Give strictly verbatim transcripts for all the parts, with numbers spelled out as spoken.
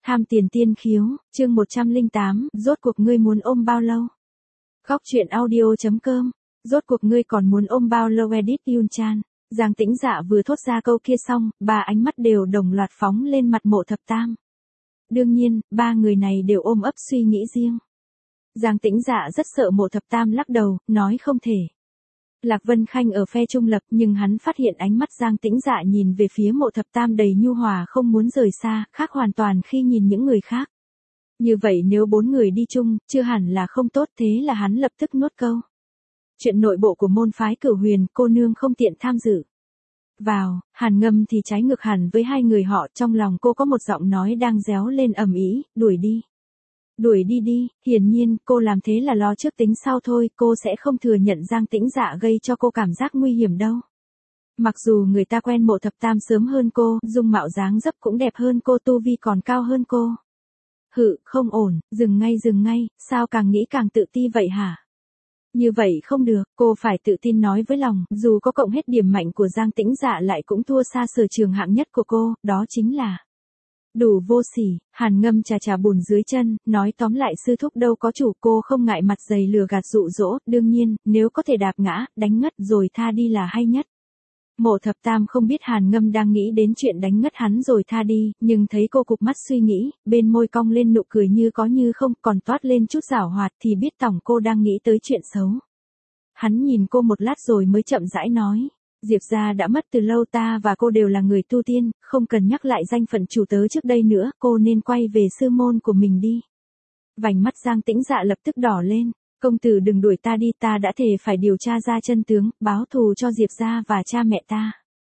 Tham tiền tiên khiếu, chương một trăm lẻ tám, rốt cuộc ngươi muốn ôm bao lâu? Góc truyện audio.com, rốt cuộc ngươi còn muốn ôm bao lâu edit Yun Chan. Giang Tĩnh Dạ vừa thốt ra câu kia xong, ba ánh mắt đều đồng loạt phóng lên mặt Mộ Thập Tam. Đương nhiên, ba người này đều ôm ấp suy nghĩ riêng. Giang Tĩnh Dạ rất sợ Mộ Thập Tam lắc đầu, nói không thể. Lạc Vân Khanh ở phe trung lập nhưng hắn phát hiện ánh mắt Giang Tĩnh Dạ nhìn về phía Mộ Thập Tam đầy nhu hòa không muốn rời xa, khác hoàn toàn khi nhìn những người khác. Như vậy nếu bốn người đi chung, chưa hẳn là không tốt, thế là hắn lập tức nuốt câu. Chuyện nội bộ của môn phái Cửu Huyền, cô nương không tiện tham dự. Vào, Hàn Ngâm thì trái ngược hẳn với hai người họ, trong lòng cô có một giọng nói đang réo lên ầm ĩ, đuổi đi. Đuổi đi đi, hiển nhiên cô làm thế là lo trước tính sau thôi, cô sẽ không thừa nhận Giang Tĩnh Dạ gây cho cô cảm giác nguy hiểm đâu. Mặc dù người ta quen Mộ Thập Tam sớm hơn cô, dung mạo dáng dấp cũng đẹp hơn cô, tu vi còn cao hơn cô. Hự, không ổn, dừng ngay dừng ngay, sao càng nghĩ càng tự ti vậy hả? Như vậy không được, cô phải tự tin nói với lòng, dù có cộng hết điểm mạnh của Giang Tĩnh Dạ lại cũng thua xa sở trường hạng nhất của cô, đó chính là đủ vô sỉ. Hàn Ngâm chà chà bùn dưới chân, nói tóm lại sư thúc đâu có chủ, cô không ngại mặt dày lừa gạt dụ dỗ, đương nhiên, nếu có thể đạp ngã, đánh ngất rồi tha đi là hay nhất. Mộ Thập Tam không biết Hàn Ngâm đang nghĩ đến chuyện đánh ngất hắn rồi tha đi, nhưng thấy cô cụp mắt suy nghĩ, bên môi cong lên nụ cười như có như không, còn toát lên chút giảo hoạt thì biết tổng cô đang nghĩ tới chuyện xấu. Hắn nhìn cô một lát rồi mới chậm rãi nói, Diệp gia đã mất từ lâu, ta và cô đều là người tu tiên, không cần nhắc lại danh phận chủ tớ trước đây nữa, cô nên quay về sư môn của mình đi. Vành mắt Giang Tĩnh Dạ lập tức đỏ lên, công tử đừng đuổi ta đi, ta đã thề phải điều tra ra chân tướng, báo thù cho Diệp gia và cha mẹ ta.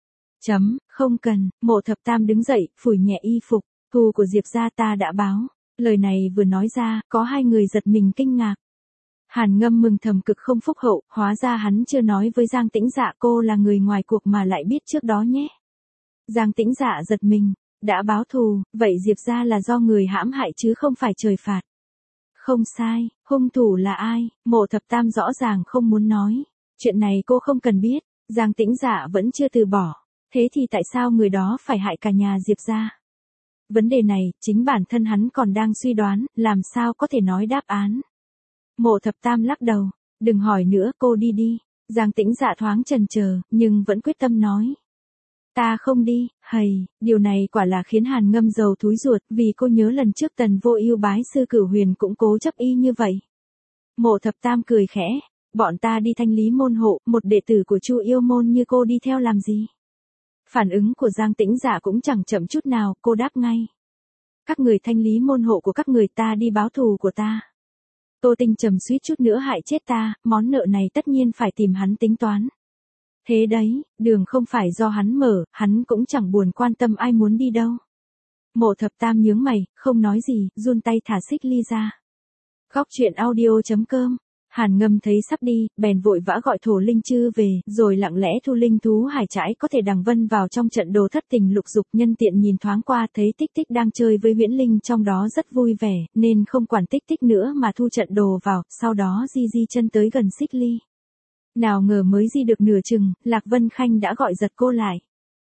Chấm, không cần. Mộ Thập Tam đứng dậy, phủi nhẹ y phục, thù của Diệp gia ta đã báo. Lời này vừa nói ra, có hai người giật mình kinh ngạc. Hàn Ngâm mừng thầm cực không phúc hậu, hóa ra hắn chưa nói với Giang Tĩnh Dạ cô là người ngoài cuộc mà lại biết trước đó nhé. Giang Tĩnh Dạ giật mình, đã báo thù, vậy Diệp gia là do người hãm hại chứ không phải trời phạt. Không sai, hung thủ là ai? Mộ Thập Tam rõ ràng không muốn nói. Chuyện này cô không cần biết, Giang Tĩnh Dạ vẫn chưa từ bỏ. Thế thì tại sao người đó phải hại cả nhà Diệp gia? Vấn đề này, chính bản thân hắn còn đang suy đoán, làm sao có thể nói đáp án. Mộ Thập Tam lắc đầu, đừng hỏi nữa, cô đi đi. Giang Tĩnh Dạ thoáng chần chờ, nhưng vẫn quyết tâm nói. Ta không đi, hầy, điều này quả là khiến Hàn Ngâm dầu thúi ruột, vì cô nhớ lần trước Tần Vô Ưu bái sư Cửu Huyền cũng cố chấp y như vậy. Mộ Thập Tam cười khẽ, bọn ta đi Thanh Lý môn hộ, một đệ tử của Chu Yêu môn như cô đi theo làm gì? Phản ứng của Giang Tĩnh Dạ cũng chẳng chậm chút nào, cô đáp ngay. Các người thanh lý môn hộ của các người, ta đi báo thù của ta. Tô Tinh Trầm suýt chút nữa hại chết ta, món nợ này tất nhiên phải tìm hắn tính toán. Thế đấy, đường không phải do hắn mở, hắn cũng chẳng buồn quan tâm ai muốn đi đâu. Mộ Thập Tam nhướng mày, không nói gì, run tay thả xích ly ra. Góc truyện audio.com, Hàn Ngâm thấy sắp đi, bèn vội vã gọi Thổ Linh Chư về, rồi lặng lẽ thu linh thú hải trãi có thể đằng vân vào trong trận đồ thất tình lục dục, nhân tiện nhìn thoáng qua thấy Tích Tích đang chơi với huyễn linh trong đó rất vui vẻ, nên không quản Tích Tích nữa mà thu trận đồ vào, sau đó di di chân tới gần xích ly. Nào ngờ mới di được nửa chừng, Lạc Vân Khanh đã gọi giật cô lại.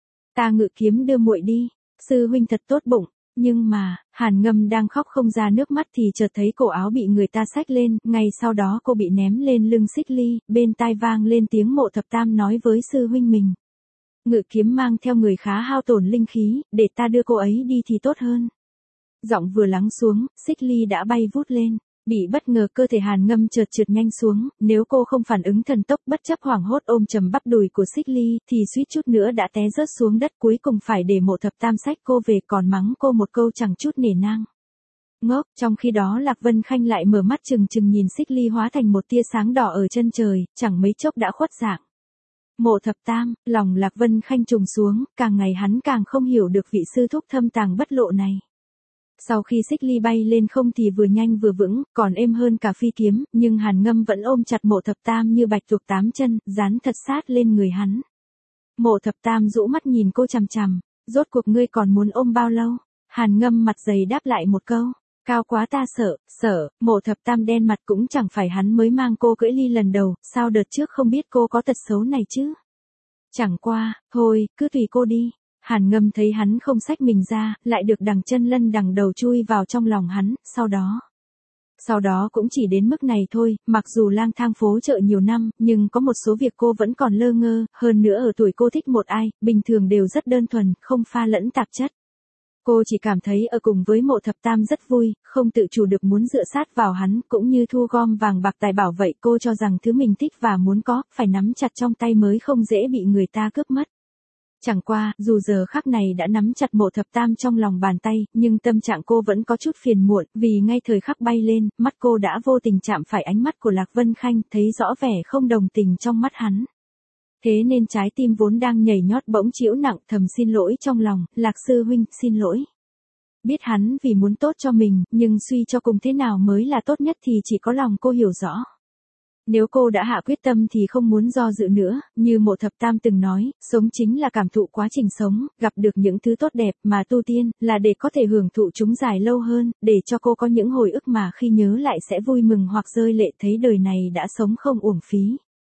Ta ngự kiếm đưa muội đi, sư huynh thật tốt bụng. Nhưng mà, Hàn Ngâm đang khóc không ra nước mắt thì chợt thấy cổ áo bị người ta xách lên, ngay sau đó cô bị ném lên lưng xích ly, bên tai vang lên tiếng Mộ Thập Tam nói với sư huynh mình. Ngự kiếm mang theo người khá hao tổn linh khí, để ta đưa cô ấy đi thì tốt hơn. Giọng vừa lắng xuống, xích ly đã bay vút lên. Bị bất ngờ cơ thể Hàn Ngâm chợt trượt nhanh xuống, nếu cô không phản ứng thần tốc bất chấp hoảng hốt ôm chầm bắp đùi của xích ly thì suýt chút nữa đã té rớt xuống đất, cuối cùng phải để Mộ Thập Tam xách cô về còn mắng cô một câu chẳng chút nể nang. Ngốc, trong khi đó Lạc Vân Khanh lại mở mắt trừng trừng nhìn xích ly hóa thành một tia sáng đỏ ở chân trời, chẳng mấy chốc đã khuất dạng. Mộ Thập Tam, lòng Lạc Vân Khanh trùng xuống, càng ngày hắn càng không hiểu được vị sư thúc thâm tàng bất lộ này. Sau khi xích ly bay lên không thì vừa nhanh vừa vững, còn êm hơn cả phi kiếm, nhưng Hàn Ngâm vẫn ôm chặt Mộ Thập Tam như bạch tuộc tám chân, dán thật sát lên người hắn. Mộ Thập Tam rũ mắt nhìn cô chằm chằm, rốt cuộc ngươi còn muốn ôm bao lâu? Hàn Ngâm mặt dày đáp lại một câu, cao quá ta sợ, sợ. Mộ Thập Tam đen mặt, cũng chẳng phải hắn mới mang cô cưỡi ly lần đầu, sao đợt trước không biết cô có tật xấu này chứ? Chẳng qua, thôi, cứ tùy cô đi. Hàn Ngâm thấy hắn không xách mình ra, lại được đằng chân lân đằng đầu chui vào trong lòng hắn, sau đó. Sau đó cũng chỉ đến mức này thôi, mặc dù lang thang phố chợ nhiều năm, nhưng có một số việc cô vẫn còn lơ ngơ, hơn nữa ở tuổi cô thích một ai, bình thường đều rất đơn thuần, không pha lẫn tạp chất. Cô chỉ cảm thấy ở cùng với Mộ Thập Tam rất vui, không tự chủ được muốn dựa sát vào hắn, cũng như thu gom vàng bạc tài bảo vậy. Cô cho rằng thứ mình thích và muốn có, phải nắm chặt trong tay mới không dễ bị người ta cướp mất. Chẳng qua, dù giờ khắc này đã nắm chặt Mộ Thập Tam trong lòng bàn tay, nhưng tâm trạng cô vẫn có chút phiền muộn, vì ngay thời khắc bay lên, mắt cô đã vô tình chạm phải ánh mắt của Lạc Vân Khanh, thấy rõ vẻ không đồng tình trong mắt hắn. Thế nên trái tim vốn đang nhảy nhót bỗng chịu nặng, thầm xin lỗi trong lòng, Lạc sư huynh, xin lỗi. Biết hắn vì muốn tốt cho mình, nhưng suy cho cùng thế nào mới là tốt nhất thì chỉ có lòng cô hiểu rõ. Nếu cô đã hạ quyết tâm thì không muốn do dự nữa, như Mộ Thập Tam từng nói, sống chính là cảm thụ quá trình sống, gặp được những thứ tốt đẹp mà tu tiên, là để có thể hưởng thụ chúng dài lâu hơn, để cho cô có những hồi ức mà khi nhớ lại sẽ vui mừng hoặc rơi lệ thấy đời này đã sống không uổng phí.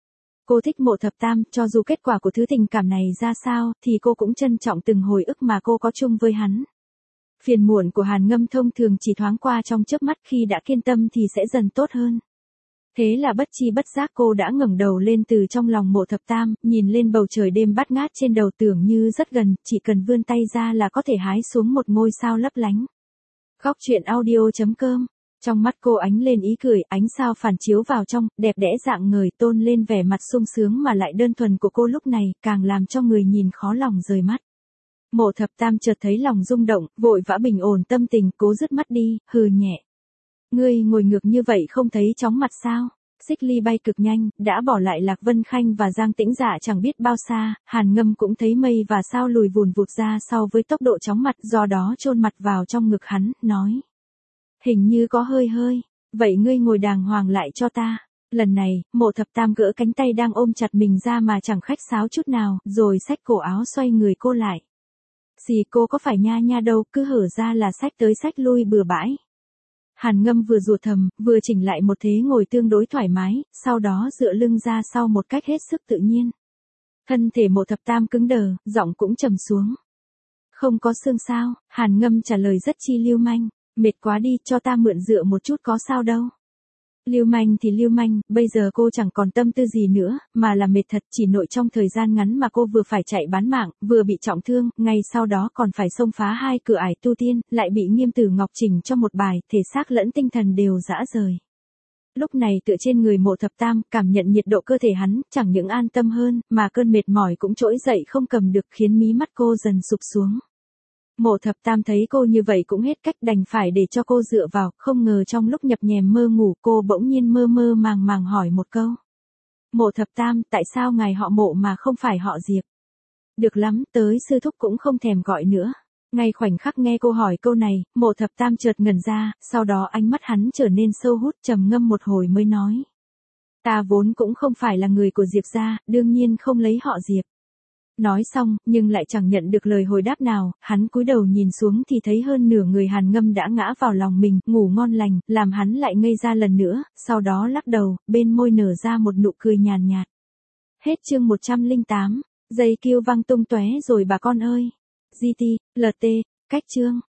Cô thích Mộ Thập Tam, cho dù kết quả của thứ tình cảm này ra sao, thì cô cũng trân trọng từng hồi ức mà cô có chung với hắn. Phiền muộn của Hàn Ngâm thông thường chỉ thoáng qua trong chớp mắt, khi đã kiên tâm thì sẽ dần tốt hơn. Thế là bất chi bất giác cô đã ngẩng đầu lên từ trong lòng Mộ Thập Tam, nhìn lên bầu trời đêm bát ngát trên đầu, tưởng như rất gần, chỉ cần vươn tay ra là có thể hái xuống một ngôi sao lấp lánh. Góc truyện audio chấm com. Trong mắt cô ánh lên ý cười, ánh sao phản chiếu vào trong, đẹp đẽ dạng người, tôn lên vẻ mặt sung sướng mà lại đơn thuần của cô lúc này, càng làm cho người nhìn khó lòng rời mắt. Mộ Thập Tam chợt thấy lòng rung động, vội vã bình ổn tâm tình, cố dứt mắt đi, hừ nhẹ. Ngươi ngồi ngược như vậy không thấy chóng mặt sao? Xích Ly bay cực nhanh, đã bỏ lại Lạc Vân Khanh và Giang Tĩnh Dạ chẳng biết bao xa, Hàn Ngâm cũng thấy mây và sao lùi vùn vụt ra sau với tốc độ chóng mặt, do đó chôn mặt vào trong ngực hắn, nói. Hình như có hơi hơi, vậy ngươi ngồi đàng hoàng lại cho ta. Lần này, Mộ Thập Tam gỡ cánh tay đang ôm chặt mình ra mà chẳng khách sáo chút nào, rồi xách cổ áo xoay người cô lại. Xì cô có phải nha nha đâu, cứ hở ra là xách tới xách lui bừa bãi. Hàn Ngâm vừa rủa thầm, vừa chỉnh lại một thế ngồi tương đối thoải mái, sau đó dựa lưng ra sau một cách hết sức tự nhiên. Thân thể Mộ Thập Tam cứng đờ, giọng cũng trầm xuống. Không có xương sao? Hàn Ngâm trả lời rất chi lưu manh. Mệt quá đi, cho ta mượn dựa một chút có sao đâu. Lưu manh thì lưu manh, bây giờ cô chẳng còn tâm tư gì nữa, mà là mệt thật, chỉ nội trong thời gian ngắn mà cô vừa phải chạy bán mạng, vừa bị trọng thương, ngay sau đó còn phải xông phá hai cửa ải tu tiên, lại bị Nghiêm Tử Ngọc chỉnh cho một bài, thể xác lẫn tinh thần đều rã rời. Lúc này tựa trên người Mộ Thập Tam, cảm nhận nhiệt độ cơ thể hắn, chẳng những an tâm hơn, mà cơn mệt mỏi cũng trỗi dậy không cầm được, khiến mí mắt cô dần sụp xuống. Mộ Thập Tam thấy cô như vậy cũng hết cách, đành phải để cho cô dựa vào, không ngờ trong lúc nhập nhèm mơ ngủ cô bỗng nhiên mơ mơ màng màng hỏi một câu. Mộ Thập Tam, tại sao ngài họ Mộ mà không phải họ Diệp? Được lắm, tới sư thúc cũng không thèm gọi nữa. Ngay khoảnh khắc nghe cô hỏi câu này, Mộ Thập Tam chợt ngẩn ra, sau đó ánh mắt hắn trở nên sâu hút, trầm ngâm một hồi mới nói. Ta vốn cũng không phải là người của Diệp gia, đương nhiên không lấy họ Diệp. Nói xong, nhưng lại chẳng nhận được lời hồi đáp nào, hắn cúi đầu nhìn xuống thì thấy hơn nửa người Hàn Ngâm đã ngã vào lòng mình, ngủ ngon lành, làm hắn lại ngây ra lần nữa, sau đó lắc đầu, bên môi nở ra một nụ cười nhàn nhạt. Hết chương một trăm lẻ tám, dây kêu vang tung tóe rồi bà con ơi. giê tê, lờ tê, cách chương.